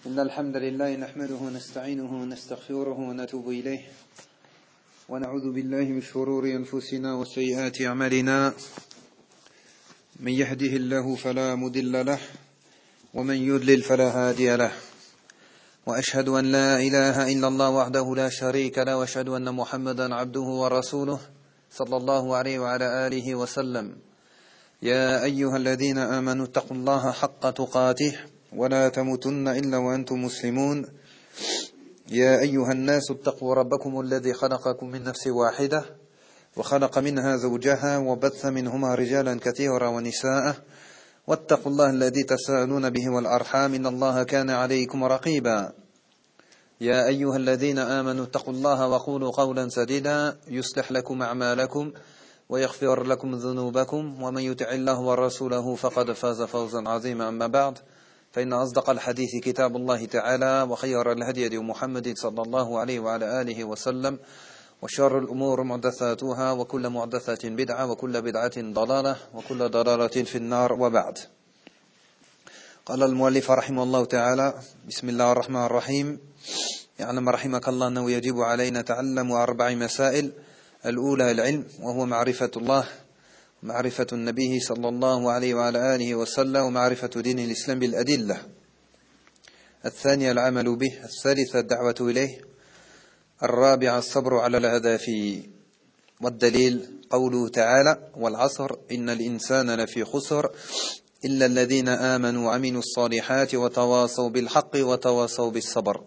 إن الحمد لله نحمده ونستعينه ونستغفره ونتوب إليه ونعوذ بالله من شرور أنفسنا وسيئات أعمالنا من يهده الله فلا مضل له ومن يضلل فلا هادي له وأشهد أن لا إله إلا الله وحده لا شريك له وأشهد أن محمدا عبده ورسوله صلى الله عليه وعلى آله وسلم يا أيها الذين آمنوا اتقوا الله حق تقاته ولا تموتن إلا وأنتم مسلمون يا أيها الناس اتقوا ربكم الذي خلقكم من نفس واحدة وخلق منها زوجها وبث منهما رجالا كثيرا ونساء واتقوا الله الذي تساءلون به والأرحام إن الله كان عليكم رقيبا يا أيها الذين آمنوا اتقوا الله وقولوا قولا سديدا يصلح لكم أعمالكم ويغفر لكم ذنوبكم ومن يطع الله ورسوله فقد فاز فوزا عظيما أما بعد فإن أصدق الحديث كتاب الله تعالى وخير الهدي هدي محمد صلى الله عليه وعلى آله وسلم وشر الأمور محدثاتها وكل محدثة بدعة وكل بدعة ضلالة وكل ضلالة في النار وبعد. قال المؤلف رحمه الله تعالى: بسم الله الرحمن الرحيم. يعلم رحمك الله أنه يجب علينا تعلم 4 مسائل. الأولى العلم وهو معرفة الله، معرفة النبي صلى الله عليه وعلى آله وسلم، ومعرفة دين الإسلام بالأدلة. الثانية العمل به. الثالثة الدعوة إليه. الرابعة الصبر على الأهداف. والدليل قوله تعالى: والعصر إن الإنسان لفي خسر إلا الذين آمنوا وعملوا الصالحات وتواصوا بالحق وتواصوا بالصبر.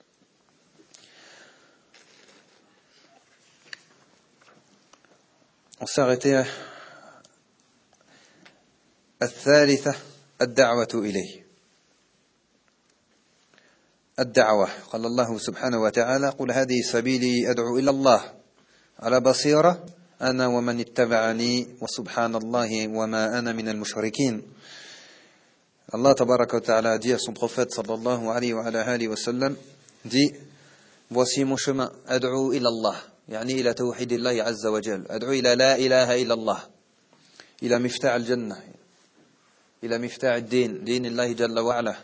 On s'est arrêté الثالثة الدعوة إليه. الدعوة قال الله سبحانه وتعالى: قل هذه سبيلي أدعو إلى الله على بصيرة أنا ومن اتبعني وسبحان الله وما أنا من المشركين. Allah tabaraka wa ta'ala dit à son prophète sallallahu alayhi wa alayhi wa sallam, dit: voici mon chemin, ad'u ila Allah, yani ila tawhid Allah azza wa jal, ad'u ila la ilaha illa Allah, ila miftah al-jannah, ila miftah ad-din, din Allah jalla wa ala.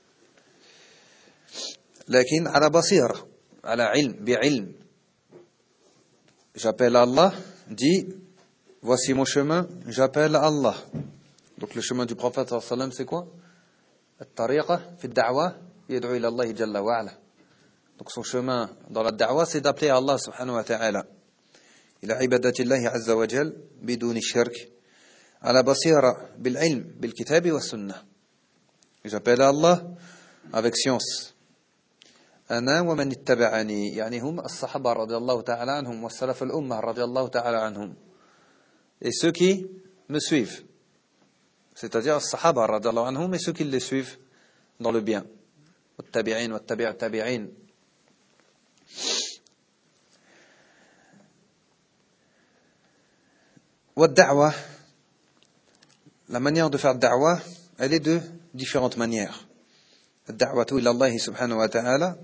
Lakin ala basira, ala ilm, bi'ilm. J'appelle Allah, dit: voici mon chemin, j'appelle Allah. Donc le chemin du prophète sallallahu alayhi wa sallam, c'est quoi? At-tariqa fi ad-da'wa yad'u ila Allah jalla wa ala. Donc son chemin dans la da'wa, c'est d'appeler Allah subhanahu wa ta'ala ila ibadati Allah azza wa jal biduni shirk, ala basira bil ilm bil kitabi wa sunnah. J'appelle Allah avec science. Ana wa man ittaba'ani, yani hum as-sahaba radiyallahu ta'ala anhum wa salaf al-ummah radiyallahu ta'ala anhum, et ceux qui me suivent, c'est-à-dire as-sahaba radiyallahu anhum et ceux qui les suivent dans le bien, wat-tabi'in wat-tabi'at tabi'in. Wad-da'wa, la manière de faire da'wa, elle est de différentes manières. Ad-da'watu ila Allah subhanahu wa ta'ala,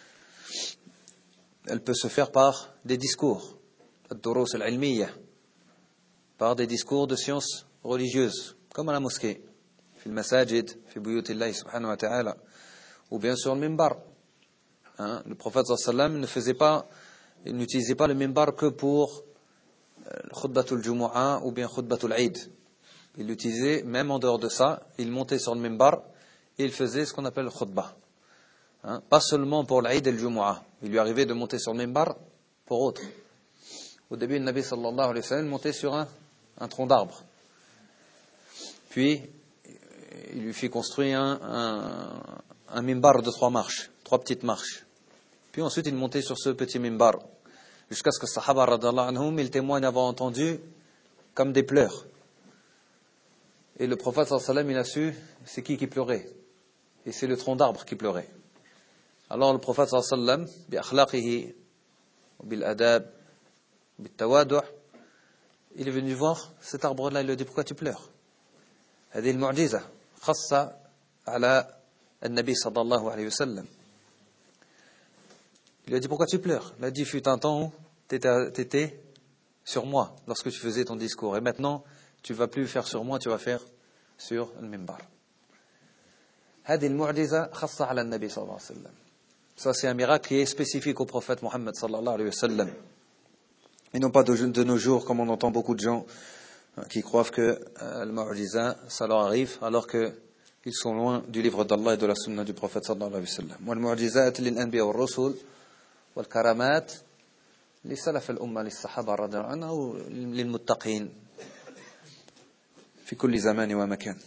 elle peut se faire par des discours, ad-durus al-ilmiyya, par des discours de sciences religieuses, comme à la mosquée, fi al-masajid, fi buyut Allah subhanahu wa ta'ala, ou bien sur le minbar. Le prophète sallallahu alayhi wa sallam n'utilisait pas le minbar que pour khutbatul jumu'ah ou bien khutbatul Eid. Il l'utilisait même en dehors de ça. Il montait sur le minbar et il faisait ce qu'on appelle le khutbah. Pas seulement pour l'Eid et le jumu'ah. Il lui arrivait de monter sur le minbar pour autre. Au début, le Nabi sallallahu alayhi wa sallam montait sur un tronc d'arbre. Puis, il lui fit construire un minbar de 3 marches, 3 petites marches. Puis ensuite, il montait sur ce petit minbar, jusqu'à ce que Sahaba radallahu anhum, ils témoignent avoir entendu comme des pleurs. Et le prophète sallallahu alayhi wa sallam, il a su c'est qui pleurait. Et c'est le tronc d'arbre qui pleurait. Alors le prophète sallallahu alayhi wa sallam, bi akhlaqihi, bil adab, bil tawadu', il est venu voir cet arbre-là, il lui a dit: pourquoi tu pleures? هذه المعجزة خاصة على النبي صلى الله عليه وسلم. Il lui a dit: pourquoi tu pleures? Il a dit: fut un temps où tu étais sur moi lorsque tu faisais ton discours, et maintenant tu ne vas plus faire sur moi, tu vas faire sur le minbar. هذه المعجزة خاصة على النبي صلى الله عليه وسلم. Ça c'est un miracle qui est spécifique au prophète Mohammed sallallahu alayhi wa sallam. Et non pas de nos jours, comme on entend beaucoup de gens qui croient que le mu'jiza, ça leur arrive, alors qu'ils sont loin du livre d'Allah et de la sunna du prophète sallallahu alayhi wa sallam. والمعجزات للأنبياء والرسل والكرامات لسلف الأمة للصحابة رضي الله عنهم أو للمتقين في كل زمان ومكان.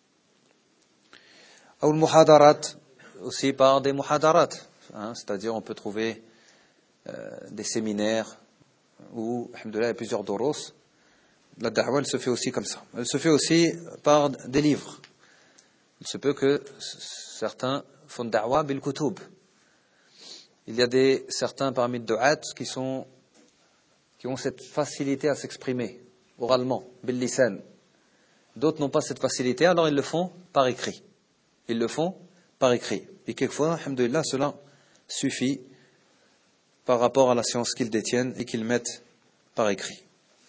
أو المحاضرات aussi par des muhadarat, c'est-à-dire on peut trouver des séminaires où, alhamdoulilah, il y a plusieurs doros. La da'wa, elle se fait aussi comme ça. Elle se fait aussi par des livres. Il se peut que certains font da'wa bil kutub. Il y a certains parmi les du'at qui ont cette facilité à s'exprimer oralement, bil lisan. D'autres n'ont pas cette facilité, alors ils le font par écrit. Ils le font par écrit. Et quelquefois, alhamdoulilah, cela suffit par rapport à la science qu'ils détiennent et qu'ils mettent par écrit.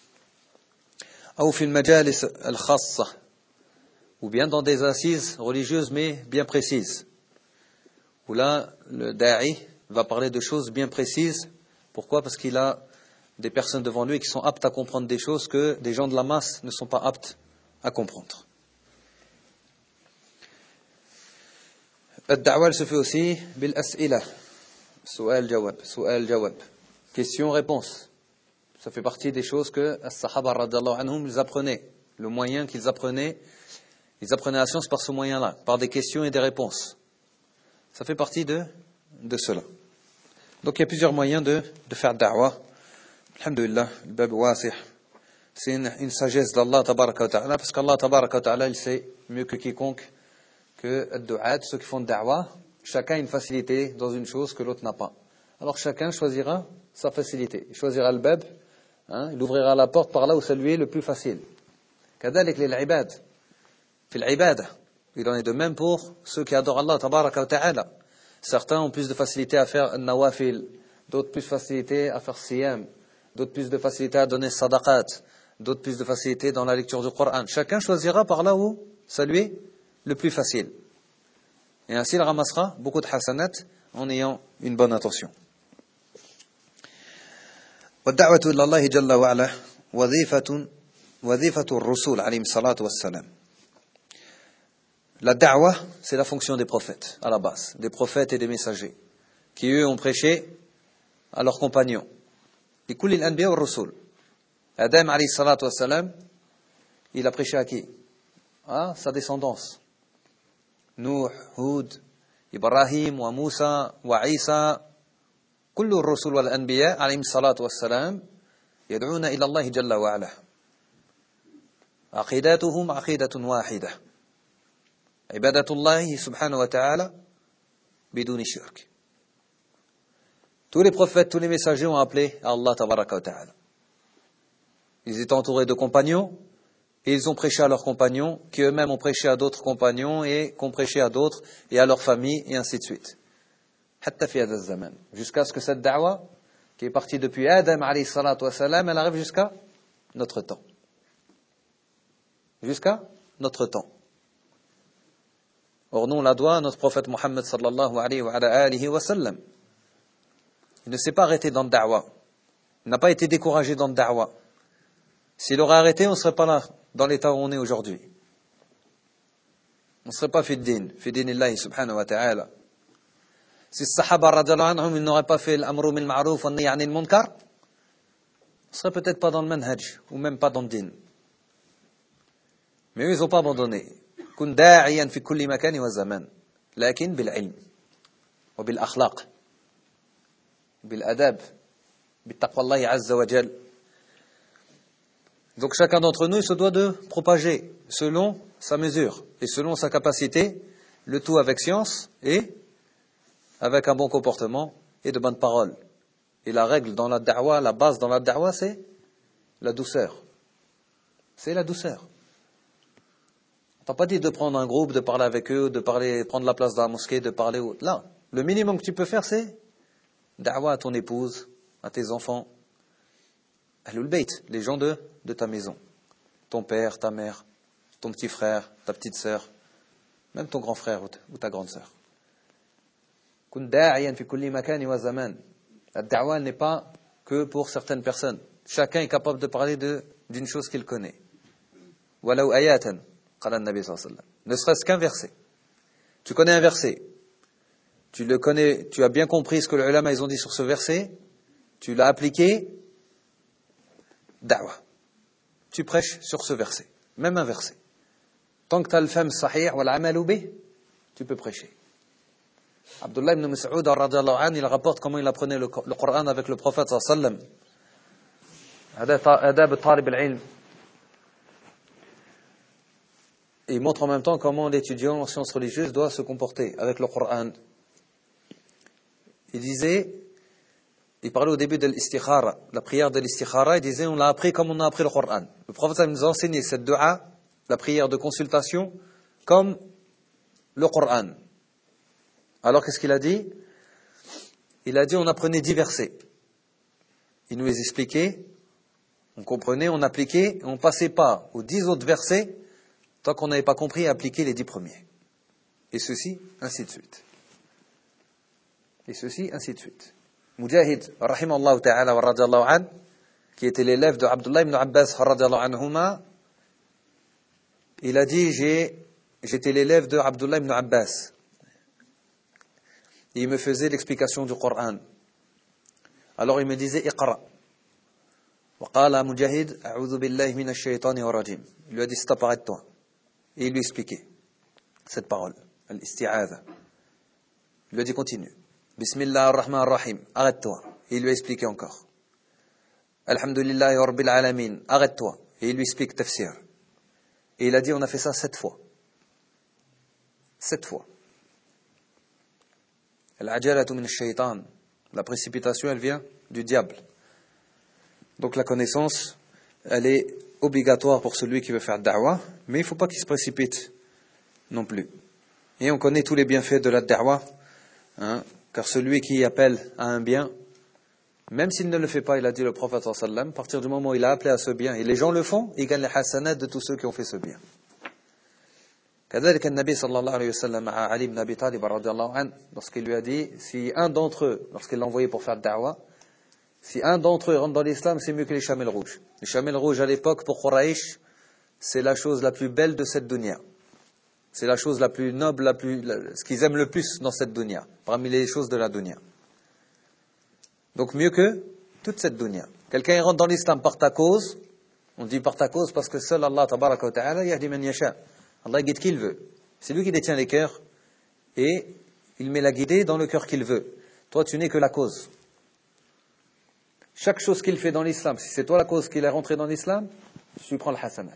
Ou في المجالس الخاصة, ou bien dans des assises religieuses mais bien précises, où là le da'i va parler de choses bien précises. Pourquoi? Parce qu'il a des personnes devant lui qui sont aptes à comprendre des choses que des gens de la masse ne sont pas aptes à comprendre. الدعوة elle se fait aussi بالأسئلة, سؤال جواب, question-réponse. Ça fait partie des choses que les Sahaba radhiyallahu anhum ils apprenaient. Le moyen qu'ils apprenaient, ils apprenaient la science par ce moyen-là, par des questions et des réponses. Ça fait partie de cela. Donc il y a plusieurs moyens de faire da'wa. Alhamdulillah, le bab wasih. C'est une sagesse d'Allah tabaraka wa ta'ala, parce qu'Allah tabaraka wa ta'ala il sait mieux que quiconque que les du'at, ceux qui font da'wa, chacun a une facilité dans une chose que l'autre n'a pas. Alors chacun choisira sa facilité. Il choisira le bab, il ouvrira la porte par là où ça lui est le plus facile. كذلك للعباد في العبادة. Il en est de même pour ceux qui adorent Allah tabaraka wa ta'ala. Certains ont plus de facilité à faire nawafil, d'autres plus de facilité à faire siyam, d'autres plus de facilité à donner sadaqat, d'autres plus de facilité dans la lecture du Coran. Chacun choisira par là où ça lui est le plus facile. Et ainsi il ramassera beaucoup de hasanat en ayant une bonne attention. والدعوة إلى الله جل وعلا وظيفة الرسول عليهم الصلاة والسلام. La da'wa, c'est la fonction des prophètes, à la base, des prophètes et des messagers, qui eux ont prêché à leurs compagnons. لكل الأنبياء والرسل. Adam عليه الصلاة والسلام, il a prêché à qui? À sa descendance. نوح, هود, إبراهيم وموسى وعيسى. كل الرسل والأنبياء عليهم الصلاة والسلام يدعون إلى الله جل وعلا. عقيدتهم عقيدة واحدة. عبادة الله سبحانه وتعالى بدون شرك. Tous les prophètes, tous les messagers ont appelé à Allah tabaraka wa ta'ala. Ils étaient entourés de compagnons et ils ont prêché à leurs compagnons qui eux-mêmes ont prêché à d'autres compagnons et qui ont prêché à d'autres et à leurs familles et ainsi de suite. حتى في هذا الزمان. Jusqu'à ce que cette da'wa qui est partie depuis Adam alayhi salatu wa salam, elle arrive jusqu'à notre temps. Jusqu'à notre temps. Or nous on la doit à notre prophète Mohammed sallallahu alayhi wa alihi wa sallam. Il ne s'est pas arrêté dans le da'wa. Il n'a pas été découragé dans le da'wa. S'il aurait arrêté, on ne serait pas là, dans l'état où on est aujourd'hui. On ne serait pas fi din illahi subhanahu wa ta'ala. Si les Sahaba radhiyallahu anhum ils n'auraient pas fait l'amru bil ma'ruf wa nahy anil munkar, on ne serait peut-être pas dans le manhaj, ou même pas dans le din. Mais eux, ils n'ont pas abandonné. كن داعيا في كل مكان وزمان لكن بالعلم وبالأخلاق بالأداب بالتقوى الله عز وجل. Donc chacun d'entre nous il se doit de propager selon sa mesure et selon sa capacité, le tout avec science et avec un bon comportement et de bonnes paroles. Et la règle dans la da'wa, la base dans la da'wa, c'est la douceur. C'est la douceur. On t'a pas dit de prendre un groupe, de parler avec eux, de parler, prendre la place dans la mosquée, de parler. Là, le minimum que tu peux faire, c'est da'wa à ton épouse, à tes enfants, ahlul bayt, les gens de ta maison, ton père, ta mère, ton petit frère, ta petite sœur, même ton grand frère ou ta grande sœur. كن داعيا في كل مكان وزمان. La da'wa n'est pas que pour certaines personnes. Chacun est capable de parler d'une chose qu'il connaît. ولو آياتا قال النبي صلى الله عليه وسلم. Ne serait-ce qu'un verset. Tu connais un verset. Tu le connais, tu as bien compris ce que les ulama ils ont dit sur ce verset. Tu l'as appliqué. Da'wa. Tu prêches sur ce verset. Même un verset. Tant que tu as le fahm sahih wal amalu bih, tu peux prêcher. Abdullah ibn Mas'ud radhiyallahu anhu, il rapporte comment il apprenait le Coran avec le prophète sallallahu alayhi wa sallam. Adab talib al-ilm. Et il montre en même temps comment l'étudiant en sciences religieuses doit se comporter avec le Coran. Il disait, il parlait au début de l'istikhara, la prière de l'istikhara, il disait on l'a appris comme on a appris le Coran. Le prophète nous a enseigné cette dua, la prière de consultation, comme le Coran. Alors qu'est-ce qu'il a dit? Il a dit on apprenait 10 versets. Il nous les expliquait, on comprenait, on appliquait, et on ne passait pas aux 10 autres versets tant qu'on n'avait pas compris et appliqué les 10 premiers. Et ceci, ainsi de suite. Et ceci, ainsi de suite. Mujahid, rahimallahu ta'ala wa radiyallahu an, qui était l'élève de Abdullah ibn Abbas, radiyallahu anhuma, il a dit, j'étais l'élève de Abdullah ibn Abbas. Et il me faisait l'explication du Coran. Alors il me disait, Iqra. وقال مجاهد أعوذ بالله من الشيطان الرجيم. Il lui a dit, stop, arrête-toi. Et il lui expliquait cette parole, al-isti'adha. Il lui a dit, continue. Bismillah ar-Rahman ar-Rahim. Arrête-toi. Et il lui a expliqué encore. Alhamdulillahi Rabbil Alamin. Arrête-toi. Et il lui explique tafsir. Et il a dit, on a fait ça 7 fois. 7 fois. Al-ajalatu min ash-shaytan. La précipitation, elle vient du diable. Donc la connaissance, elle est obligatoire pour celui qui veut faire da'wah, mais il ne faut pas qu'il se précipite non plus. Et on connaît tous les bienfaits de la da'wah, car celui qui appelle à un bien, même s'il ne le fait pas, il a dit le prophète sallallahu alayhi wa sallam, à partir du moment où il a appelé à ce bien, et les gens le font, il gagne les hasanat de tous ceux qui ont fait ce bien. كذلك النبي صلى الله عليه وسلم مع علي بن أبي طالب رضي الله عنه, lorsqu'il lui a dit, si un d'entre eux, lorsqu'il l'a envoyé pour faire da'wah, si un d'entre eux rentre dans l'islam, c'est mieux que les chamelles rouges. Les chamelles rouges à l'époque, pour Quraysh, c'est la chose la plus belle de cette dunya. C'est la chose la plus noble, ce qu'ils aiment le plus dans cette dunya, parmi les choses de la dunya. Donc mieux que toute cette dunya. Quelqu'un rentre dans l'islam par ta cause, on dit par ta cause parce que seul Allah tabaraka wa ta'ala yahdi man yasha. Allah guide qui il veut. C'est lui qui détient les cœurs et il met la guidée dans le cœur qu'il veut. Toi, tu n'es que la cause. Chaque chose qu'il fait dans l'islam, si c'est toi la cause qu'il est rentré dans l'islam, tu prends le hasanat.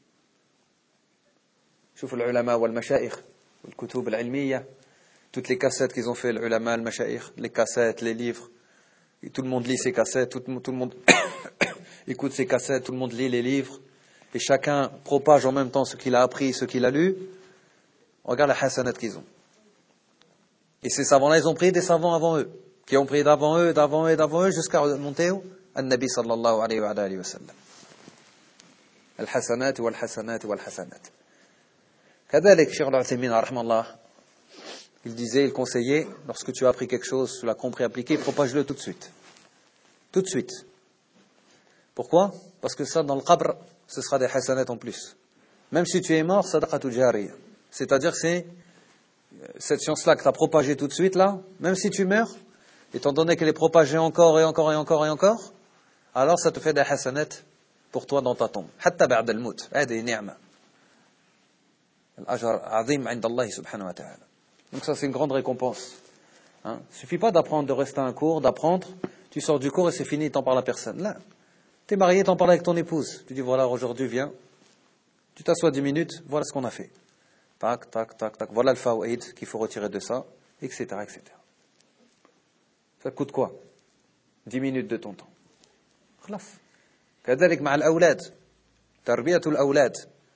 شوف العلماء والمشايخ والكتب العلمية, toutes les cassettes qu'ils ont fait, les ulama, les mashayikh, les cassettes, les livres, et tout le monde lit ces cassettes, tout le monde écoute ces cassettes, tout le monde lit les livres, et chacun propage en même temps ce qu'il a appris, ce qu'il a lu. Regarde la hasanat qu'ils ont. Et ces savants-là, ils ont pris des savants avant eux, qui ont pris d'avant eux, jusqu'à monter au Nabi sallallahu alayhi wa sallam. Al-hasanat wal-hasanat wal-hasanat. كذلك Cheikh Al-Uthaymin rahimahullah, il disait, il conseillait, lorsque tu as appris quelque chose, tu l'as compris, appliqué, propage-le tout de suite. Tout de suite. Pourquoi? Parce que ça, dans le qabr, ce sera des hasanat en plus. Même si tu es mort, sadaqatul jariyah. C'est-à-dire que c'est cette science-là que tu as propagée tout de suite, là, même si tu meurs, étant donné qu'elle est propagée encore et encore et encore et encore, alors ça te fait des hasanat pour toi dans ta tombe. Hatta ba'd al-mout. Hadi ni'ma. Al-ajr azim 'inda Allah subhanahu wa ta'ala. Donc ça, c'est une grande récompense. Il ne suffit pas d'apprendre, de rester à un cours, d'apprendre, tu sors du cours et c'est fini, t'en parles à personne. Là, tu es marié, t'en parles avec ton épouse. Tu dis, voilà, aujourd'hui, viens. Tu t'assois 10 minutes, voilà ce qu'on a fait. Tac, tac, tac, tac. Voilà le fawaïd qu'il faut retirer de ça, etc., etc. Ça coûte quoi? 10 minutes de ton temps. خلاص. كذلك مع الأولاد. تربية الأولاد.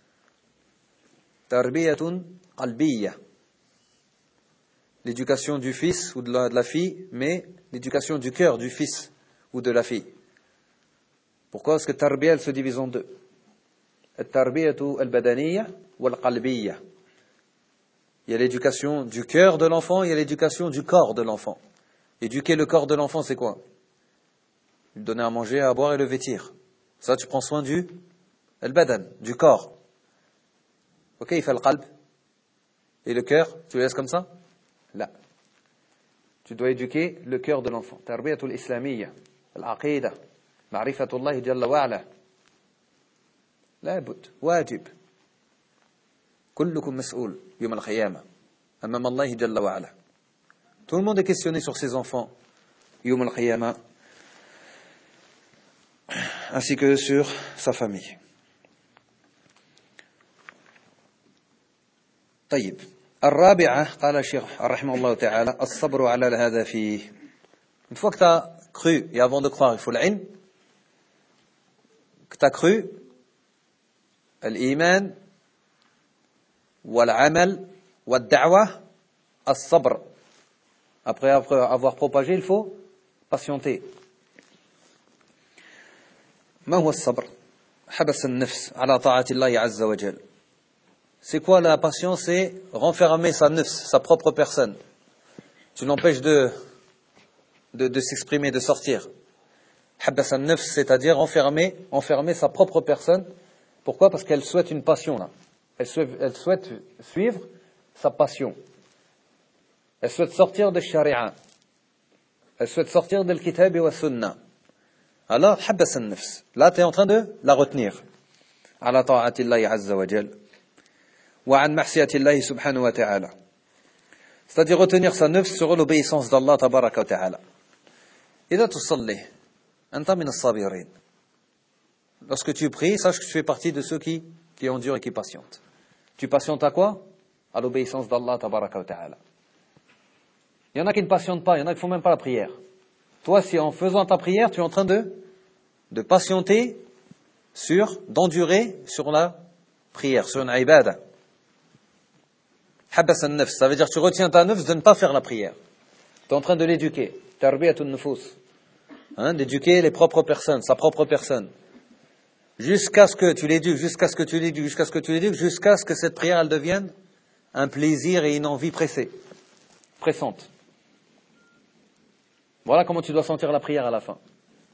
تربية قلبية. L'éducation du fils ou de la fille, mais l'éducation du cœur du fils ou de la fille. Pourquoi? Parce que tarbiya, elle se divise en deux. التربية البدنية والقلبية. Il y a l'éducation du cœur de l'enfant, il y a l'éducation du corps de l'enfant. Éduquer le corps de l'enfant, c'est quoi? Lui donner à manger, à boire et le vêtir. Ça, tu prends soin du al-badan, du corps. Ok, il fait le qalb. Et le cœur, tu le laisses comme ça? Là. Tu dois éduquer le cœur de l'enfant. Tarbiyatul islamiyya, al-aqida, ma'rifatullah jalla wa'ala. La bud, wajib. Kullukum mas'oul, yawm al-qiyamah. Amam Allah jalla wa'ala. Tout le monde est questionné sur ses enfants, yawm al-qiyamah, ainsi que sur sa famille. طيب الرابعة قال الشيخ رحمه الله تعالى الصبر على هذا فيه. Une fois que tu as cru, et avant de croire il faut l'ilm, que tu as cru, l'iman, والعمل, والدعوة, الصبر. Après avoir propagé, il faut patienter. ما هو الصبر؟ حبس النفس على طاعة الله عز وجل. C'est quoi la patience? C'est renfermer sa nefs, sa propre personne. Tu l'empêches de s'exprimer, de sortir. Habas an-nafs, c'est-à-dire enfermer sa propre personne. Pourquoi? Parce qu'elle souhaite une passion là. Elle souhaite suivre sa passion. Elle souhaite sortir de sharia. Elle souhaite sortir de kitab wa sunnah. Alors, habas an-nafs. Là, tu es en train de la retenir. Ala ta'ati Allah azza wa jal. وعن معصية الله سبحانه وتعالى. C'est-à-dire retenir sa nefs sur l'obéissance d'Allah tabaraka wa ta'ala. إذا تصلي أنت من الصابرين. Lorsque tu pries, sache que tu fais partie de ceux qui endurent et qui patientent. Tu patientes à quoi? À l'obéissance d'Allah tabaraka wa ta'ala. Il y en a qui ne patientent pas, il y en a qui ne font même pas la prière. Toi, si en faisant ta prière, tu es en train de patienter d'endurer sur la prière, sur une ibada. Habas an-nafs, ça veut dire que tu retiens ta nefs de ne pas faire la prière. Tu es en train de l'éduquer. Tarbiyatun nufus. D'éduquer les propres personnes, sa propre personne. Jusqu'à ce que tu l'éduques, jusqu'à ce que cette prière, elle devienne un plaisir et une envie pressante. Voilà comment tu dois sentir la prière à la fin.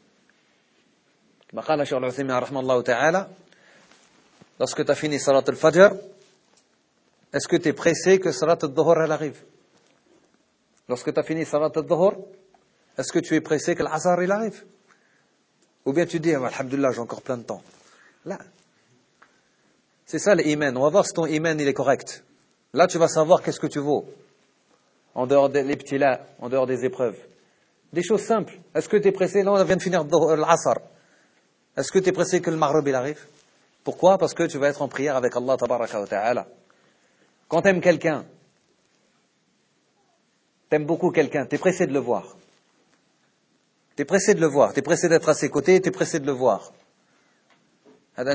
Lorsque tu as fini salat al-fajr, est-ce que tu es pressé que salat al-dhuhr elle arrive? Lorsque tu as fini salat al-dhuhr, est-ce que tu es pressé que l'asr il arrive? Ou bien tu dis, alhamdulillah, j'ai encore plein de temps. Là. C'est ça l'iman. On va voir si ton iman il est correct. Là, tu vas savoir qu'est-ce que tu vaux. En dehors des l'ibtila, en dehors des épreuves. Des choses simples. Est-ce que tu es pressé? Là, on vient de finir l'asr. Est-ce que tu es pressé que le maghrib il arrive? Pourquoi? Parce que tu vas être en prière avec Allah tabaraka wa ta'ala. Quand tu aimes quelqu'un, tu aimes beaucoup quelqu'un, tu es pressé de le voir. Tu es pressé d'être à ses côtés, tu es pressé de le voir. C'est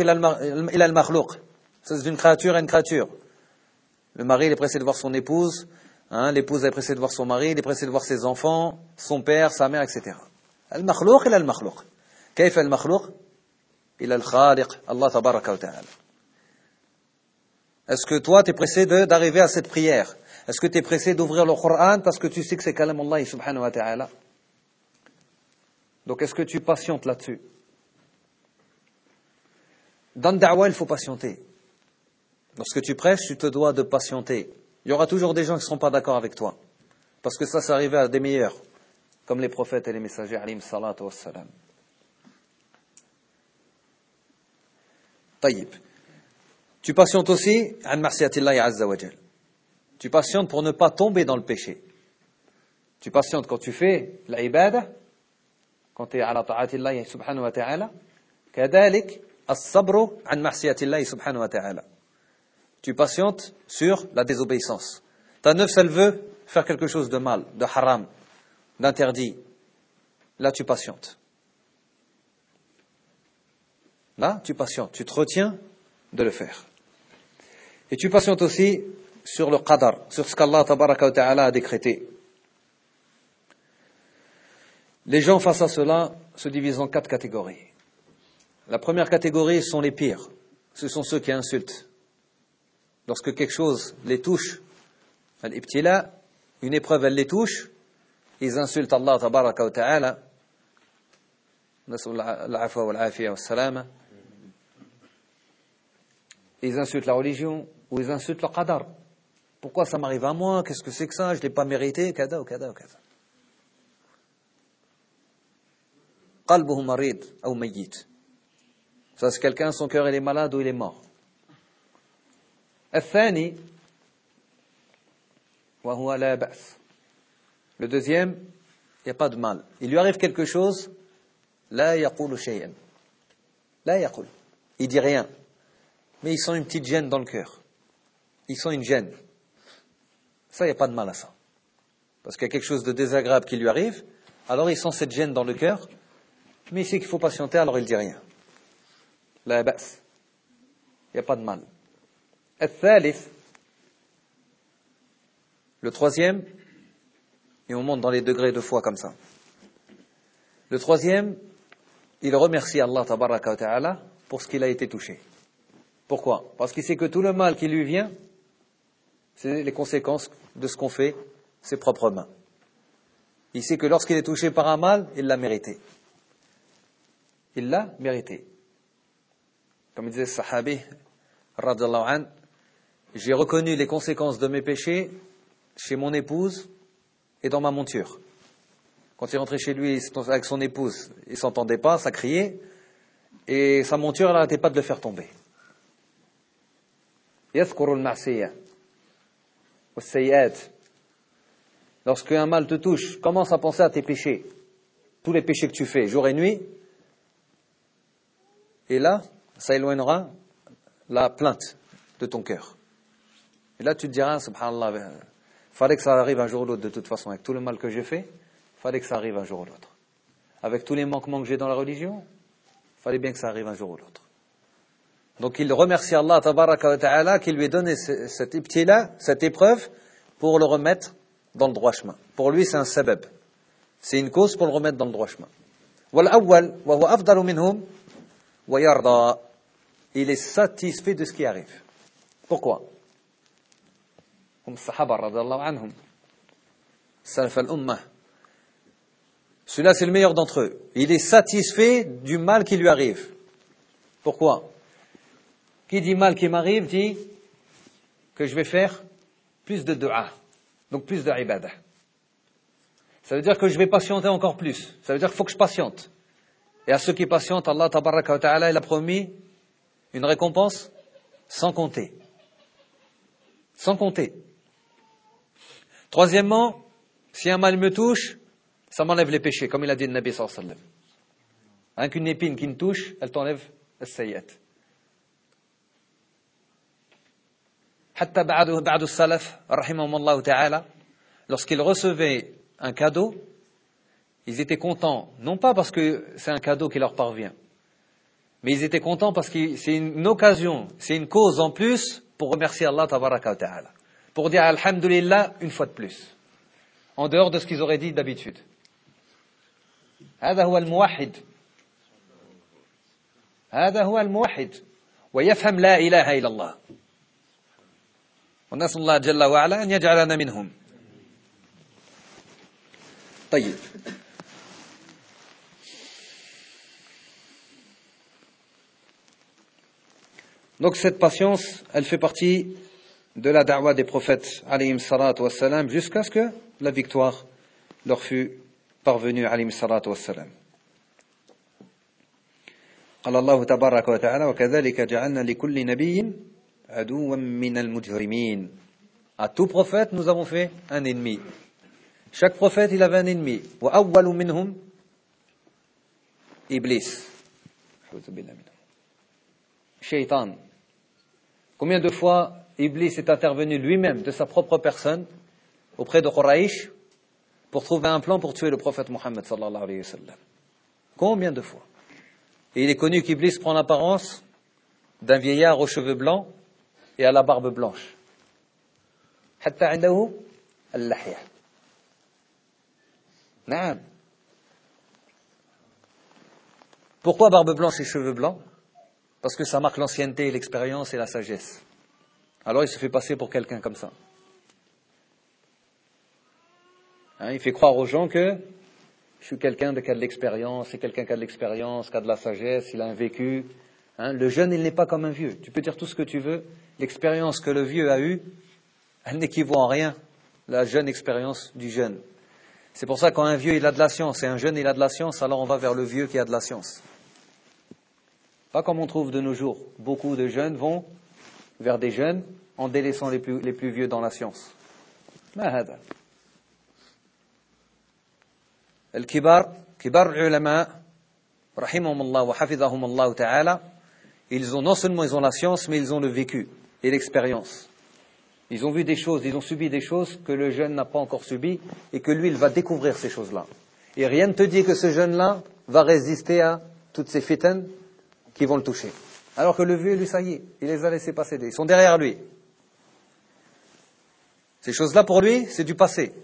d'une créature à une créature. Le mari il est pressé de voir son épouse, l'épouse est pressée de voir son mari, il est pressé de voir ses enfants, son père, sa mère, etc. Al-makhlouq ila al-makhlouq. كيف المخلوق إلى الخالق الله تبارك وتعالى. Est-ce que toi, tu es pressé d'arriver à cette prière? Est-ce que tu es pressé d'ouvrir le Coran parce que tu sais que c'est kalam Allah subhanahu wa ta'ala? Donc, est-ce que tu patientes là-dessus? Dans le da'wah, il faut patienter. Lorsque tu prêches, tu te dois de patienter. Il y aura toujours des gens qui ne seront pas d'accord avec toi. Parce que ça, c'est arrivé à des meilleurs. Comme les prophètes et les messagers, alayhim salatu wassalam. Taïb. Tu patientes aussi an ma'siyatillahi azza wa jal. Tu patientes pour ne pas tomber dans le péché. Tu patientes quand tu fais l'ibada, quand tu es ala ta'atillahi subhanahu wa ta'ala, kadalik as-sabru an ma'siyatillahi subhanahu wa ta'ala. Tu patientes sur la désobéissance. Ta nefs, elle veut faire quelque chose de mal, de haram, d'interdit. Là, tu patientes. Là, tu patientes. Tu te retiens de le faire. Et tu patientes aussi sur le qadar, sur ce qu'Allah tabaraka wa ta'ala a décrété. Les gens face à cela se divisent en 4 catégories. La première catégorie sont les pires. Ce sont ceux qui insultent. lorsque quelque chose les touche, al-ibtila, une épreuve elle les touche, ils insultent Allah tabaraka wa ta'ala, al-afwa wal-afiya wal-salama, ils insultent la religion ou ils insultent le qadar. Pourquoi ça m'arrive à moi? Qu'est-ce que c'est que ça? Je ne l'ai pas mérité, kada ou kada ou kada. Qalbuhu marid ou mayyit. Ça c'est quelqu'un, son cœur il est malade ou il est mort. الثاني وهو لا بأس. Le deuxième, il n'y a pas de mal. Il lui arrive quelque chose, لا يقول شيئا. لا يقول. Il dit rien. Mais il sent une petite gêne dans le cœur. Il sent une gêne. Ça, il n'y a pas de mal à ça. Parce qu'il y a quelque chose de désagréable qui lui arrive, alors il sent cette gêne dans le cœur, mais il sait qu'il faut patienter, alors il ne dit rien. لا بأس. Il n'y a pas de mal. الثالث, le troisième, et on monte dans les degrés de foi comme ça. Le troisième, il remercie Allah tabaraka wa ta'ala pour ce qu'il a été touché. Pourquoi? Parce qu'il sait que tout le mal qui lui vient, c'est les conséquences de ce qu'on fait, ses propres mains. Il sait que lorsqu'il est touché par un mal, il l'a mérité. Il l'a mérité. Comme disait le sahabi, radiyallahu anhu, j'ai reconnu les conséquences de mes péchés chez mon épouse et dans ma monture. Quand il est rentré chez lui avec son épouse, il ne s'entendait pas, ça criait, et sa monture, elle n'arrêtait pas de le faire tomber. يذكر المعصية والسيئات. Lorsque un mal te touche, commence à penser à tes péchés, tous les péchés que tu fais, jour et nuit, et là, ça éloignera la plainte de ton cœur. Et là, tu te diras, subhanallah, fallait que ça arrive un jour ou l'autre de toute façon, avec tout le mal que j'ai fait, fallait que ça arrive un jour ou l'autre. Avec tous les manquements que j'ai dans la religion, fallait bien que ça arrive un jour ou l'autre. Donc il remercie Allah tabaraka wa ta'ala qui lui ait donné cette ibtila, cette épreuve, pour le remettre dans le droit chemin. Pour lui, c'est un sabab. C'est une cause pour le remettre dans le droit chemin. Wal-awwal, wa huwa afdalu minhum, wa yarda. Il est satisfait de ce qui arrive. Pourquoi? Comme sahaba radiyallahu anhum, salaf al-ummah. Celui-là, c'est le meilleur d'entre eux. Il est satisfait du mal qui lui arrive. Pourquoi? Qui dit mal qui m'arrive dit que je vais faire plus de dua, donc plus de ibadah. Ça veut dire que je vais patienter encore plus. Ça veut dire qu'il faut que je patiente. Et à ceux qui patientent, Allah tabaraka wa ta'ala, il a promis une récompense sans compter. Sans compter. Troisièmement, si un mal me touche, ça m'enlève les péchés, comme il a dit le Nabi sallallahu alayhi wa sallam. Rien qu'une épine qui me touche, elle t'enlève as-sayyat. Hatta ba'du salaf, rahimahumullah ta'ala, lorsqu'ils recevaient un cadeau, ils étaient contents, non pas parce que c'est un cadeau qui leur parvient, mais ils étaient contents parce que c'est une occasion, c'est une cause en plus pour remercier Allah tabaraka wa ta'ala. Pour dire alhamdulillah une fois de plus, en dehors de ce qu'ils auraient dit d'habitude. هذا هو الموحد. هذا هو الموحد ويفهم لا إله إلا الله. ونسأل الله جل وعلا أن يجعلنا منهم. طيب. Donc cette patience, elle fait partie de la da'wa des prophètes alayhim salatu wassalam jusqu'à ce que la victoire leur fut parvenue alayhim salatu wassalam. قال الله تبارك وتعالى وكذلك جعلنا لكل نبي عدوا من المجرمين. À tout prophète nous avons fait un ennemi. Chaque prophète il avait un ennemi. وأول منهم إبليس. Shaitan. Combien de fois Iblis est intervenu lui-même de sa propre personne auprès de Quraysh pour trouver un plan pour tuer le prophète Mohammed sallallahu alayhi wa sallam? Combien de fois? Et il est connu qu'Iblis prend l'apparence d'un vieillard aux cheveux blancs et à la barbe blanche. حتى عنده اللحية. نعم. Pourquoi barbe blanche et cheveux blancs? Parce que ça marque l'ancienneté, l'expérience et la sagesse. Alors il se fait passer pour quelqu'un comme ça. Il fait croire aux gens que je suis quelqu'un qui a de l'expérience, c'est quelqu'un qui a de l'expérience, qui a de la sagesse, il a un vécu. Le jeune, il n'est pas comme un vieux. Tu peux dire tout ce que tu veux. L'expérience que le vieux a eue, elle n'équivaut en rien à la jeune expérience du jeune. C'est pour ça que quand un vieux il a de la science et un jeune il a de la science, alors on va vers le vieux qui a de la science. Pas comme on trouve de nos jours. Beaucoup de jeunes vont vers des jeunes en délaissant les plus vieux dans la science. ما هذا. الكبار كبار العلماء رحمهم الله وحفظهم الله تعالى, ils ont non seulement ils ont la science, mais ils ont le vécu et l'expérience. Ils ont vu des choses, ils ont subi des choses que le jeune n'a pas encore subies et que lui, il va découvrir ces choses-là. Et rien ne te dit que ce jeune-là va résister à toutes ces fitanes qui vont le toucher. Alors que le vieux, lui, ça y est, il les a laissés passer. Ils sont derrière lui. Ces choses-là, pour lui, c'est du passé.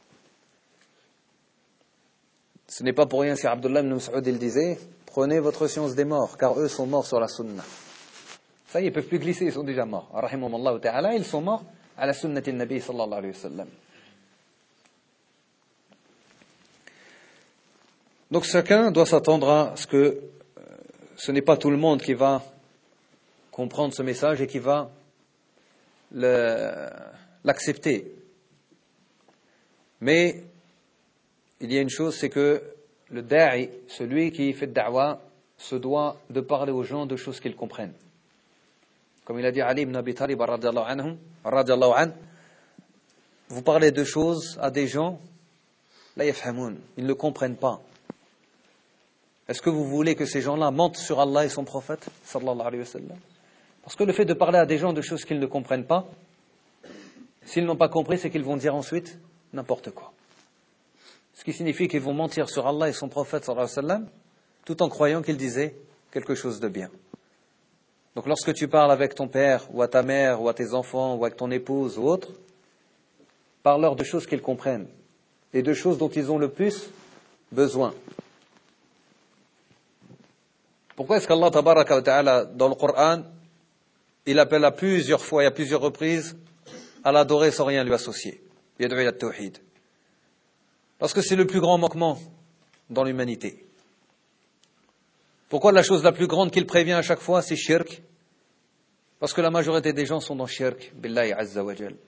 Ce n'est pas pour rien si Abdullah ibn Mas'ud il disait « Prenez votre science des morts, car eux sont morts sur la sunna. » Ça y est, ils ne peuvent plus glisser, ils sont déjà morts. Rahimahumullah ta'ala, ils sont morts à la sunnati nabi sallallahu alayhi wa sallam. Donc chacun doit s'attendre à ce que ce n'est pas tout le monde qui va comprendre ce message et qui va l'accepter. Mais il y a une chose, c'est que le da'i, celui qui fait da'wa, se doit de parler aux gens de choses qu'ils comprennent. Comme il a dit Ali ibn Abi Talib radiyallahu anhu, vous parlez de choses à des gens, la yafhamoun, ils ne comprennent pas. Est-ce que vous voulez que ces gens-là mentent sur Allah et son prophète sallallahu alayhi wa sallam? Parce que le fait de parler à des gens de choses qu'ils ne comprennent pas, s'ils n'ont pas compris, c'est qu'ils vont dire ensuite n'importe quoi. Ce qui signifie qu'ils vont mentir sur Allah et son prophète sallallahu alayhi wa sallam, tout en croyant qu'ils disaient quelque chose de bien. Donc lorsque tu parles avec ton père, ou à ta mère, ou à tes enfants, ou avec ton épouse, ou autre, parle-leur de choses qu'ils comprennent, et de choses dont ils ont le plus besoin. Pourquoi est-ce qu'Allah tabaraka wa ta'ala, dans le Coran, il appelle à plusieurs fois et à plusieurs reprises à l'adorer sans rien lui associer? Yad'u ila at-tawhid. Parce que c'est le plus grand manquement dans l'humanité. Pourquoi la chose la plus grande qu'il prévient à chaque fois, c'est shirk? Parce que la majorité des gens sont dans shirk, billahi azza wa jal.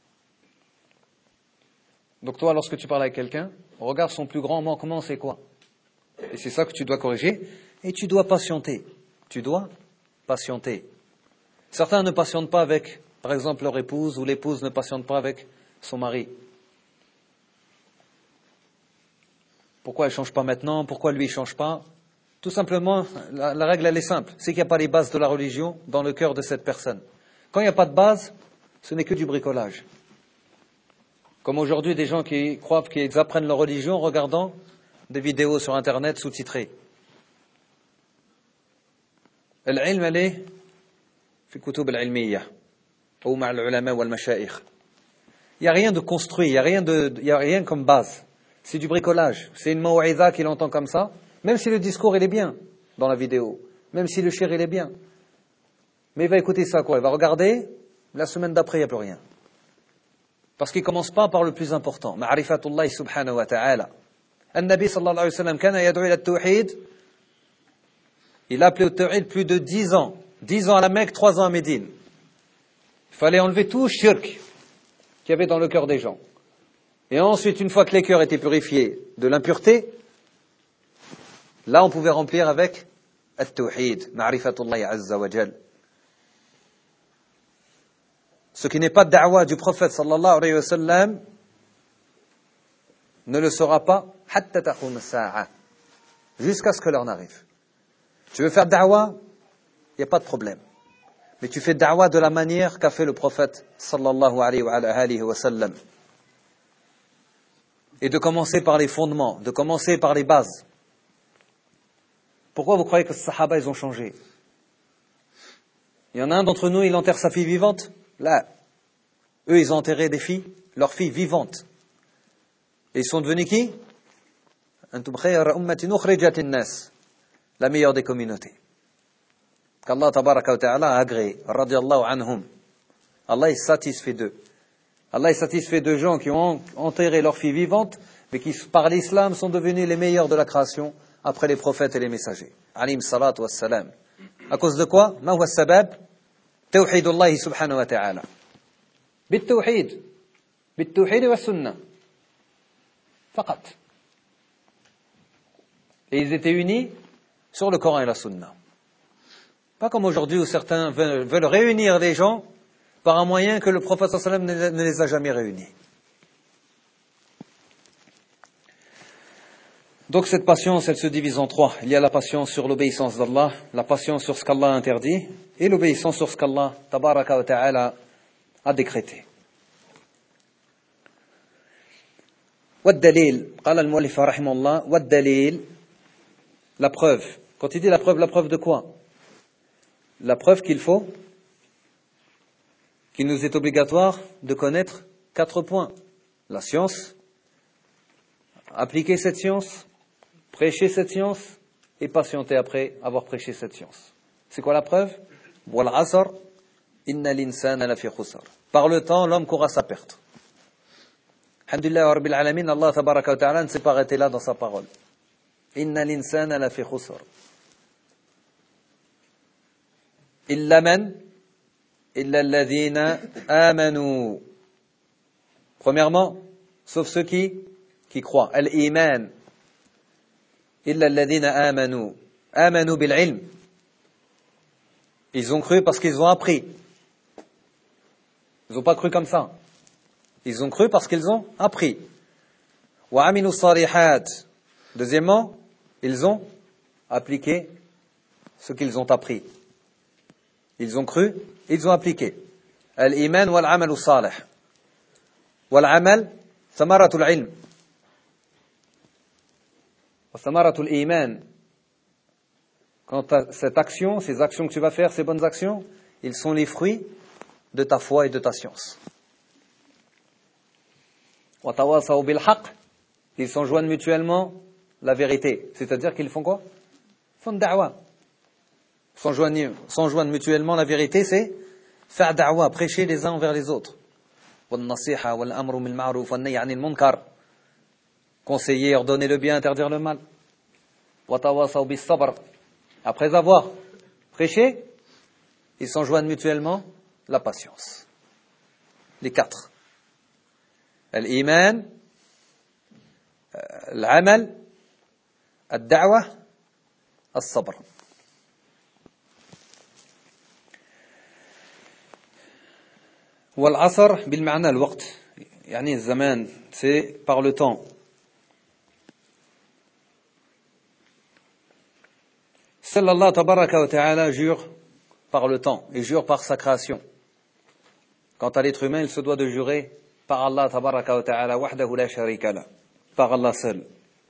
Donc toi, lorsque tu parles avec quelqu'un, regarde son plus grand manquement, c'est quoi? Et c'est ça que tu dois corriger. Et tu dois patienter. Tu dois patienter. Certains ne patientent pas avec, par exemple, leur épouse, ou l'épouse ne patiente pas avec son mari. Pourquoi elle ne change pas maintenant? Pourquoi lui ne change pas? Tout simplement, la règle elle est simple. C'est qu'il n'y a pas les bases de la religion dans le cœur de cette personne. Quand il n'y a pas de base, ce n'est que du bricolage. Comme aujourd'hui, des gens qui croient qu'ils apprennent leur religion en regardant des vidéos sur Internet sous-titrées. العلم elle est في الكتب العلمية أو مع العلماء والمشايخ. Il n'y a rien de construit, il n'y a rien comme base. C'est du bricolage. C'est une maw'idha qu'il entend comme ça, même si le discours il est bien dans la vidéo, même si le shir il est bien. Mais il va écouter ça quoi? Il va regarder, la semaine d'après il n'y a plus rien. Parce qu'il ne commence pas par le plus important. Ma'rifatullah subhanahu wa ta'ala. An-Nabi sallallahu alayhi wa sallam kana yad'u ila at-tawhid. Il a appelé au tawhid plus de 10 ans. 10 ans à la Mecque, 3 ans à Médine. Il fallait enlever tout shirk qu'il y avait dans le cœur des gens. Et ensuite, une fois que les cœurs étaient purifiés de l'impureté, là on pouvait remplir avec at-tawhid, ma'rifatullah azza wa jal. Ce qui n'est pas de da'wa du prophète sallallahu alayhi wa sallam ne le sera pas hatta taqum as-sa'a, jusqu'à ce que l'heure n'arrive. Tu veux faire da'wa, il n'y a pas de problème. Mais tu fais da'wa de la manière qu'a fait le prophète sallallahu alayhi wa sallam. Et de commencer par les fondements, de commencer par les bases. Pourquoi vous croyez que les sahaba ils ont changé? Il y en a un d'entre nous, il enterre sa fille vivante? Là, eux ils ont enterré des filles, leurs filles vivantes. Et ils sont devenus qui? Antum khayra ummatin ukhrijat an-nas, la meilleure des communautés. Qu'Allah tabaraka wa ta'ala a agréé, radiyallahu anhum. Allah est satisfait d'eux. Allah est satisfait de gens qui ont enterré leur fille vivante, mais qui, par l'islam, sont devenus les meilleurs de la création après les prophètes et les messagers. Alayhim salatu wassalam. À cause de quoi? Ma huwa sabab? Tawhidullahi subhanahu wa ta'ala. Bit-tawhid. Bit-tawhid wa sunnah. Faqat. Et ils étaient unis sur le Coran et la Sunna. Pas comme aujourd'hui où certains veulent réunir les gens par un moyen que le prophète sallallahu alayhi wa sallam ne les a jamais réunis. Donc cette patience, elle se divise en trois. Il y a la patience sur l'obéissance d'Allah, la patience sur ce qu'Allah a interdit, et l'obéissance sur ce qu'Allah, tabaraka wa ta'ala, a décrété. والدليل قال المؤلف رحمه الله والدليل la preuve. Quand il dit la preuve de quoi? La preuve qu'il nous est obligatoire de connaître 4 points. La science, appliquer cette science, prêcher cette science et patienter après avoir prêché cette science. C'est quoi la preuve? Wal asr inna l'insana lafi khusr. Par le temps, l'homme court à sa perte. Alhamdulillah wa rabbil alamin, Allah tabaraka wa ta'ala ne s'est pas arrêté là dans sa parole. Inna l'insana lafi khusr. Illa man illa alladhina amanu. Premièrement, sauf ceux qui croient. Al-iman. Illa alladhina amanu. Amanu bil-ilm. Ils ont cru parce qu'ils ont appris. Ils n'ont pas cru comme ça. Ils ont cru parce qu'ils ont appris. Wa aminu salihat. Deuxièmement, ils ont appliqué ce qu'ils ont appris. Ils ont cru, ils ont appliqué. Al-iman wal-amalu salih. Wal-amal, thamaratul ilm. Wa thamaratul iman. Quant à cette action, ces actions que tu vas faire, ces bonnes actions, ils sont les fruits de ta foi et de ta science. Wa tawasaw bil haqq. Ils s'enjoignent mutuellement la vérité. C'est-à-dire qu'ils font quoi? Ils font da'wa. S'enjoignent mutuellement la vérité, c'est faire da'wa, prêcher les uns envers les autres. Wal-nasiha wal-amru bil ma'ruf wan-nahy 'anil munkar. Conseiller, ordonner le bien, interdire le mal. Wa tawasaw bis sabr. Après avoir prêché, ils s'enjoignent mutuellement la patience. Les 4. Al-iman, al-amal, al-da'wa, al-sabr. والعصر بالمعنى الوقت يعني الزمان c'est par le temps. Seul Allah tabaraka wa ta'ala jure par le temps et jure par sa création. Quant à l'être humain, il se doit de jurer par Allah tabaraka wa ta'ala wahdahu la sharika la, par Allah seul.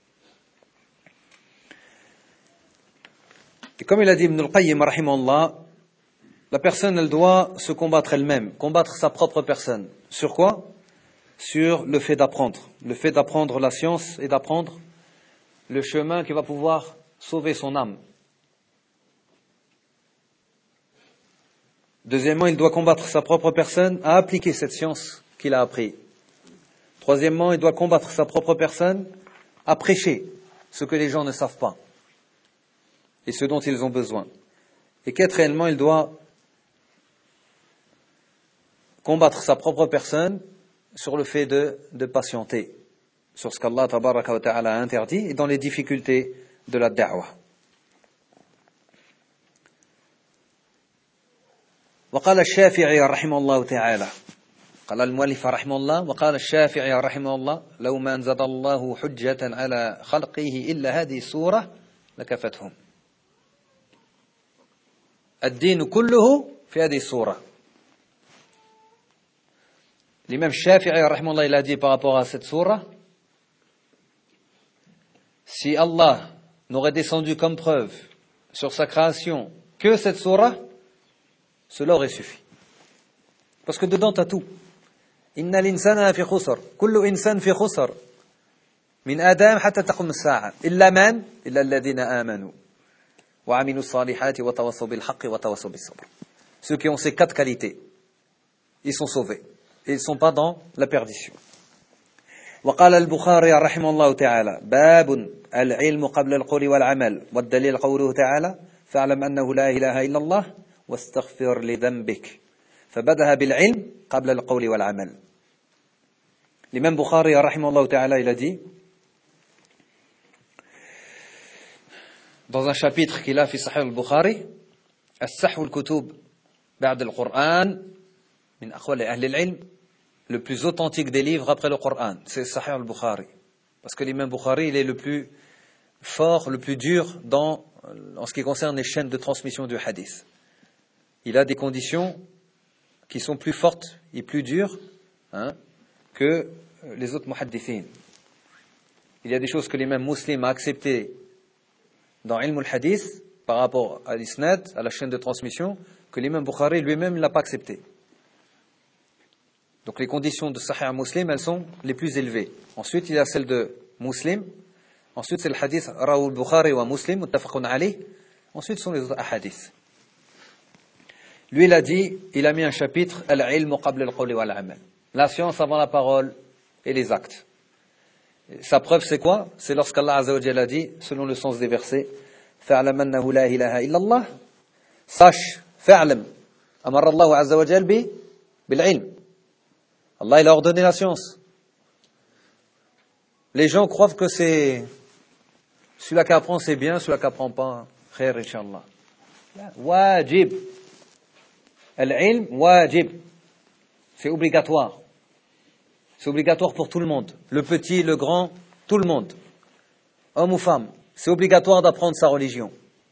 Et comme il a dit Ibn al-Qayyim rahimahullah, la personne, elle doit se combattre elle-même, combattre sa propre personne. Sur quoi? Sur le fait d'apprendre la science et d'apprendre le chemin qui va pouvoir sauver son âme. Deuxièmement, il doit combattre sa propre personne à appliquer cette science qu'il a appris. Troisièmement, il doit combattre sa propre personne à prêcher ce que les gens ne savent pas et ce dont ils ont besoin. Et quatrièmement, il doit combattre sa propre personne sur le fait de patienter, sur ce qu'Allah tabaraka wa ta'ala a interdit et dans les difficultés de la da'wa. وقال الشافعي رحمه الله تعالى قال المؤلف رحمه الله وقال الشافعي رحمه الله لو ما أنزل الله حجة على خلقه إلا هذه السورة لكفتهم الدين كله في هذه السورة. L'imam Shafi'i rahimahullah, il a dit par rapport à cette sourate, si Allah n'aurait descendu comme preuve sur sa création que cette sourate, cela aurait suffi. Parce que dedans t'as tout. Inna l'insana fi khusr, kullu insan fi khusr, min Adam hatta taqum as-sa'a, illa man, illa alladhina amanu, wa amilu salihati wa tawassaw bil haqqi wa tawassaw bis sabr. Ceux qui ont ces 4 qualités. ils sont sauvés. Et ils ne sont pas dans la perdition. وقال البخاري رحمه الله تعالى باب العلم قبل القول والعمل والدليل قوله تعالى فاعلم أنه لا إله إلا الله واستغفر لذنبك فبدأ بالعلم قبل القول والعمل. L'imam Bukhari رحمه الله تعالى il a dit dans un chapitre qu'il a في صحيح البخاري السحو الكتب بعد القرآن من أقوال أهل العلم. Le plus authentique des livres après le Coran, c'est Sahih al-Bukhari. Parce que l'imam Bukhari, il est le plus fort, le plus dur en ce qui concerne les chaînes de transmission du hadith. Il a des conditions qui sont plus fortes et plus dures que les autres muhaddithines. Il y a des choses que l'imam Muslim a acceptées dans Ilm al-Hadith par rapport à l'isnad, à la chaîne de transmission, que l'imam Bukhari lui-même ne l'a pas accepté. Donc les conditions de Sahih Muslim, elles sont les plus élevées. Ensuite, il y a celle de Muslim. Ensuite, c'est le hadith Raoul Bukhari wa Muslim, muttafaqun alayh. Ensuite, ce sont les autres hadiths. Lui, il a dit, il a mis un chapitre Al-ilmu qabla al-qawli wal-amal. La science avant la parole et les actes. Sa preuve, c'est quoi? C'est lorsqu'Allah Azza wa Jalla a dit, selon le sens des versets, fa'lam annahu la ilaha illallah. Sache, fa'lam. Amara Allah Azza wa Jalla bil-ilm. Allah, il a ordonné la science. Les gens croient que c'est celui qui apprend c'est bien, celui qui apprend pas, khair, inshallah. Wajib. Al-ilm, wajib. C'est obligatoire. C'est obligatoire pour tout le monde. Le petit, le grand, tout le monde. Homme ou femme. C'est obligatoire d'apprendre sa religion.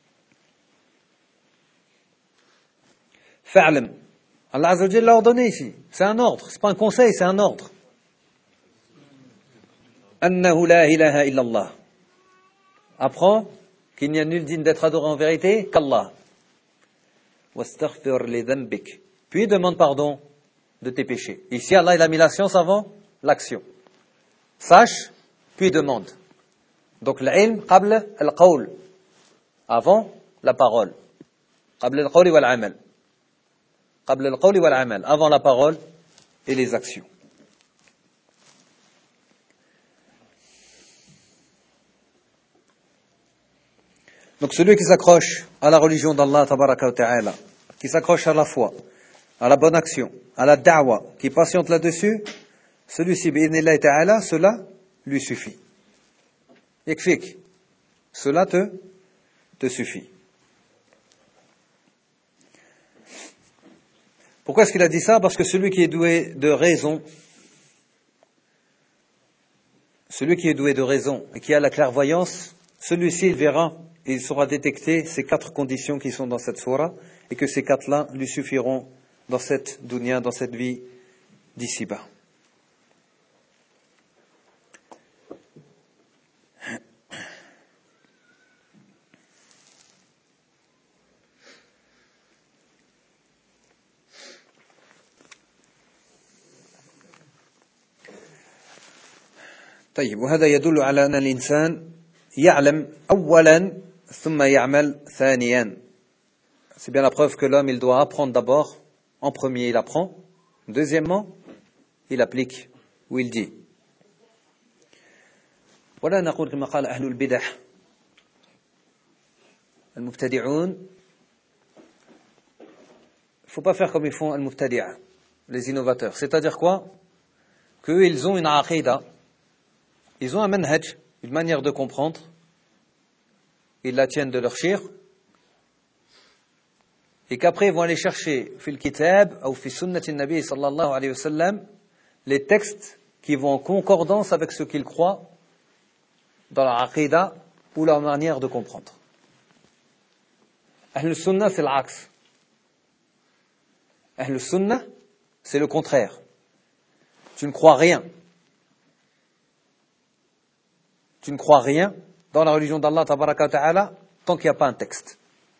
Fa'lam. Allah Azza wa Jalla l'a ordonné ici. C'est un ordre. C'est pas un conseil, c'est un ordre. Annahu la ilaha illallah. Apprends qu'il n'y a nul digne d'être adoré en vérité qu'Allah. Wastaghfir li dhanbik. Puis demande pardon de tes péchés. Ici, Allah il a mis la science avant l'action. Sache, puis demande. Donc l'ilm qabla al-qawl. Avant la parole. Qabla al-qawl wal-amal. قبل القول والعمل, avant la parole et les actions. Donc celui qui s'accroche à la religion d'Allah tabaraka wa ta'ala, qui s'accroche à la foi, à la bonne action, à la da'wa, qui patiente là-dessus, celui-ci, bi'idhnillah ta'ala, cela lui suffit. Yakfik. Cela te suffit. Pourquoi est-ce qu'il a dit ça? Parce que celui qui est doué de raison et qui a la clairvoyance, celui-ci il verra et il saura détecter ces 4 conditions qui sont dans cette sourate et que ces 4-là lui suffiront dans cette dunya, dans cette vie d'ici-bas. طيب وهذا يدل على أن الإنسان يعلم أولا ثم يعمل ثانيا. C'est bien la preuve que l'homme il doit apprendre d'abord. En premier il apprend. Deuxièmement il applique ou il dit. ولا نقول كما قال أهل البدع المبتدعون. Il ne faut pas faire comme ils font المبتدعة, les innovateurs. C'est-à-dire quoi? Qu'eux ils ont une aqidah. Ils ont un manhaj, une manière de comprendre. Ils la tiennent de leur shir. Et qu'après, ils vont aller chercher, fil kitab, ou fi sunnati nabi sallallahu alayhi wa sallam, les textes qui vont en concordance avec ce qu'ils croient dans la aqidah ou leur manière de comprendre. Ahl sunnah, c'est l'axe. Ahl sunnah, c'est le contraire. Tu ne crois rien. Tu ne crois rien dans la religion d'Allah tabaraka wa ta'ala tant qu'il n'y a pas un texte.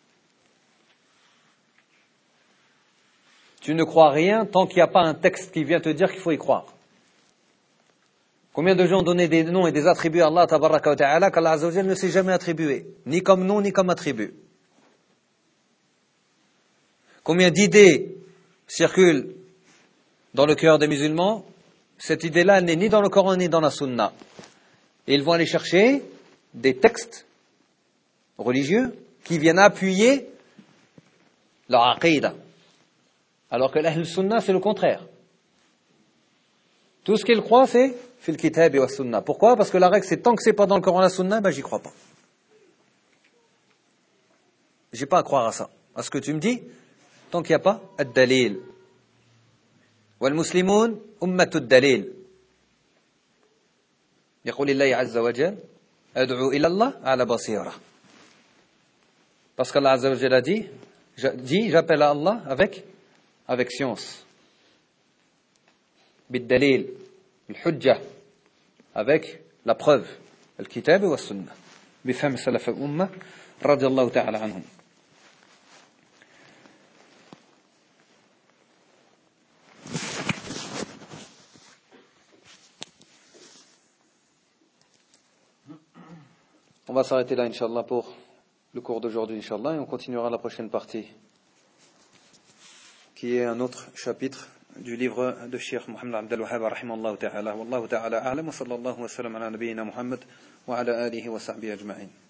Tu ne crois rien tant qu'il n'y a pas un texte qui vient te dire qu'il faut y croire. Combien de gens ont donné des noms et des attributs à Allah tabaraka wa ta'ala qu'Allah Azza wa Jalla ne s'est jamais attribué, ni comme nom ni comme attribut. Combien d'idées circulent dans le cœur des musulmans, cette idée-là n'est ni dans le Coran ni dans la Sunna. Et ils vont aller chercher des textes religieux qui viennent appuyer leur aqidah. Alors que l'Ahl Sunna, c'est le contraire. Tout ce qu'ils croient, c'est fil kitab wa sunna. Pourquoi? Parce que la règle, c'est tant que c'est pas dans le Coran et la Sunna, j'y crois pas. J'ai pas à croire à ça. À ce que tu me dis, tant qu'il n'y a pas ad-dalil. Wal muslimun ummatu ad-dalil. يقول الله عز وجل أدعو إلى الله على بصيرة. Parce qu'Allah Azza wa Jalla dit, j'appelle à Allah avec science. Bid-dalil, al-hujja, avec la preuve, al-kitab wa sunnah. Bifam salaf al-umma, radiyallahu ta'ala anhum. On va s'arrêter là, Inch'Allah, pour le cours d'aujourd'hui, Inch'Allah, et on continuera la prochaine partie, qui est un autre chapitre du livre de Cheikh Mohammed Abdel Wahhab, rahimallahu ta'ala. Wallahu ta'ala a'lam, wa sallallahu wa sallam ala nabiyyina Muhammad, wa ala alihi wa sahbihi ajma'in.